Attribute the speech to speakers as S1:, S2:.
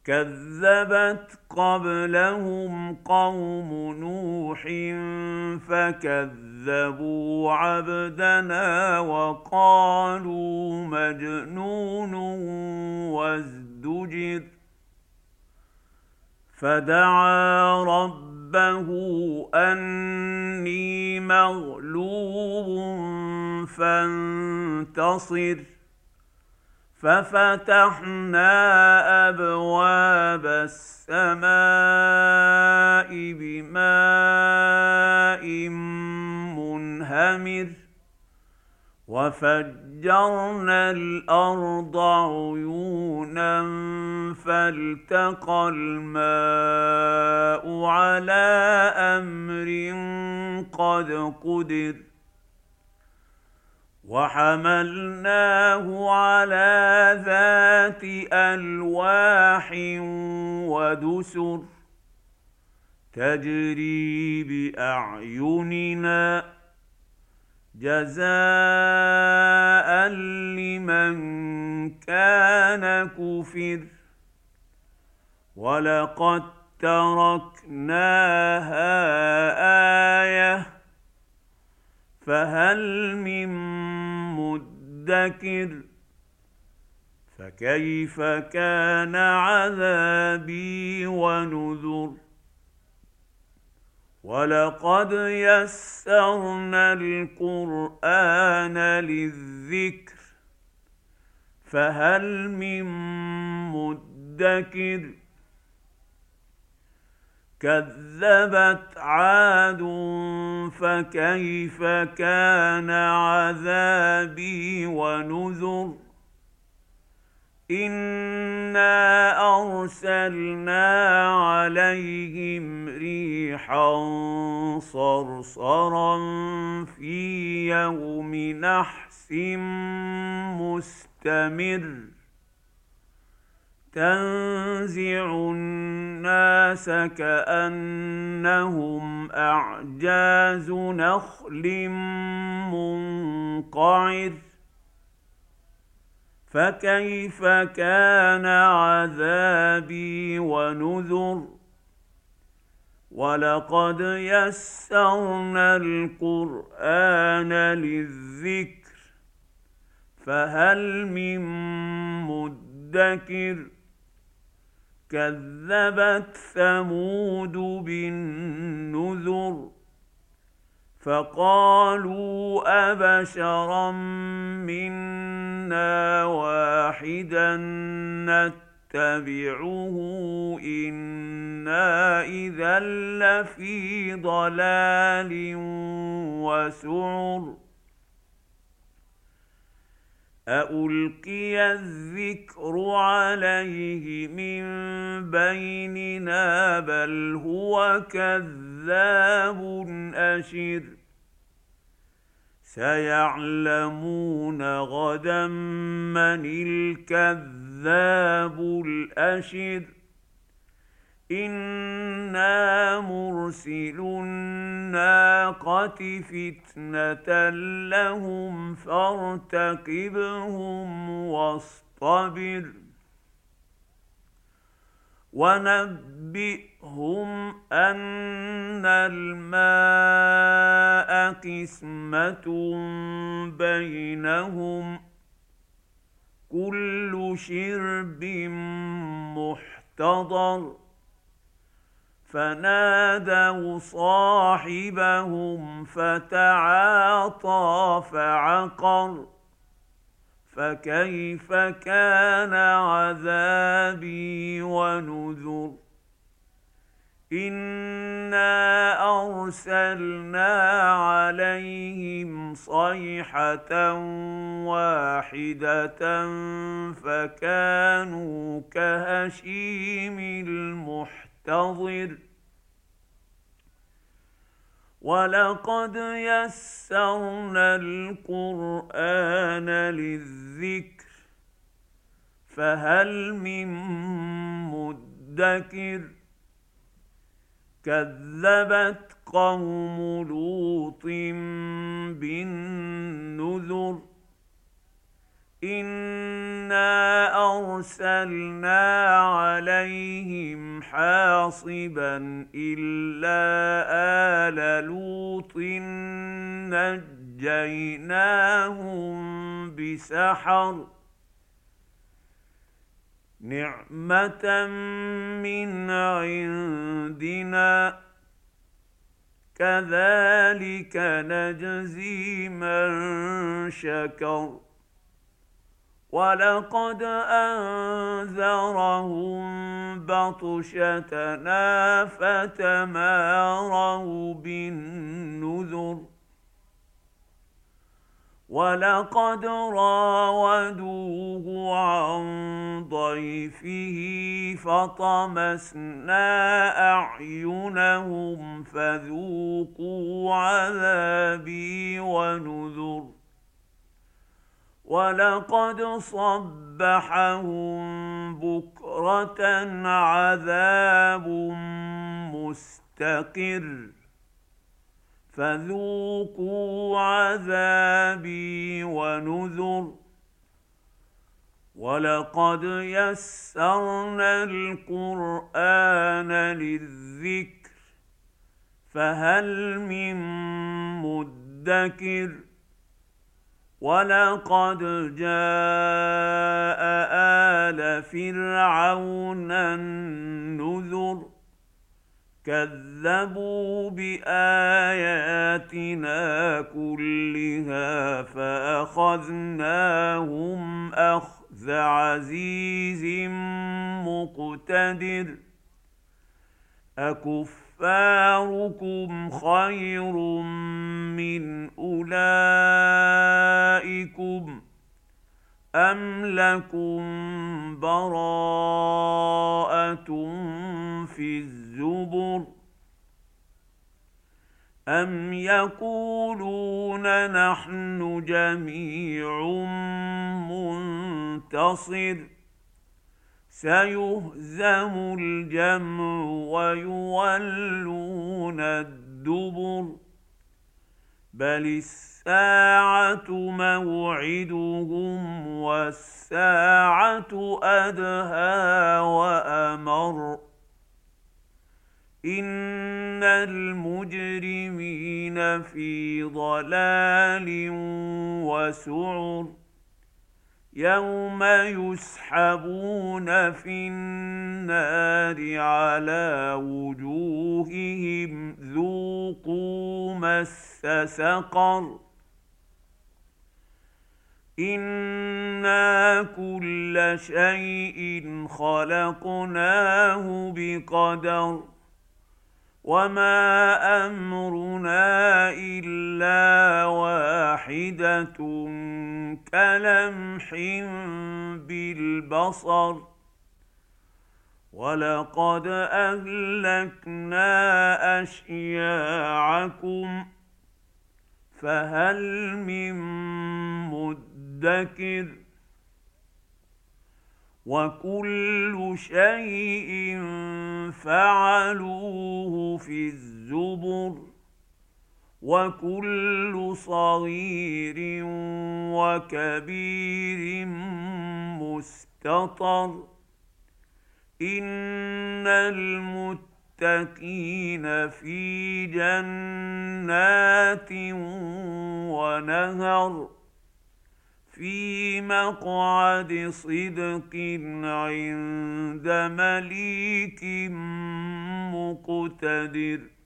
S1: كذبت قبلهم قوم نوح فكذبوا عبدنا وقالوا مجنون وازدجر فدعا ربه أني مغلوب فانتصر ففتحنا أبواب السماء بماء منهمر وفجرنا الأرض عيونا فالتقى الماء على أمر قد قدر وحملناه على ذات ألواح ودسر تجري بأعيننا جزاء لمن كان كفر ولقد تركناها آية فهل من مدكر فكيف كان عذابي ونذر ولقد يسرنا القرآن للذكر فهل من مدكر كذبت عاد فكيف كان عذابي ونذر إنا أرسلنا عليهم ريحا صرصرا في يوم نحس مستمر تنزع الناس كأنهم أعجاز نخل منقعر فكيف كان عذابي ونذر ولقد يسرنا القرآن للذكر فهل من مدكر كذبت ثمود بالنذر فقالوا أبشرا منا واحدا نتبعه إنا إذا لفي ضلال وسعر أألقي الذكر عليه من بيننا بل هو كذاب أشر سيعلمون غدا من الكذاب الأشر إنا مرسل الناقة فتنة لهم فارتقبهم واصطبر ونبئهم أن الماء قسمة بينهم كل شرب محتضر فنادوا صاحبهم فتعاطى فعقر فكيف كان عذابي ونذر إنا أرسلنا عليهم صيحة واحدة فكانوا كهشيم المحتضر ولقد يسرنا القرآن للذكر فهل من مدكر كذبت قوم لوط بالنذر إنا أرسلنا عليهم حاصبا إلا آل لوط نجيناهم بسحر نعمة من عندنا كذلك نجزي من شكر ولقد أنذرهم بطشتنا فتماروا بالنذر ولقد راودوه عن ضيفه فطمسنا أعينهم فذوقوا عذابي ونذر ولقد صبحهم بكرة عذاب مستقر فذوقوا عذابي ونذر ولقد يسرنا القرآن للذكر فهل من مدكر ولقد جاء آل فرعون النذر كذبوا بآياتنا كلها فأخذناهم أخذ عزيز مقتدر أكفاركم خير من أولئكم أم لكم براءة في الزبر أم يقولون نحن جميع منتصر سيهزم الجمع ويولون الدبر بل الساعة موعدهم والساعة أدهى وأمر إن المجرمين في ضلال وسعر يوم يسحبون في النار على وجوههم ذوقوا مس سقر إنا كل شيء خلقناه بقدر وما أمرنا إلا واحدة كلمح بالبصر ولقد أهلكنا أشياعكم فهل من مدكر وكل شيء فعلوه في الزبر وكل صغير وكبير مستطر إن المتقين في جنات ونهر في مقعد صدق عند مليك مقتدر.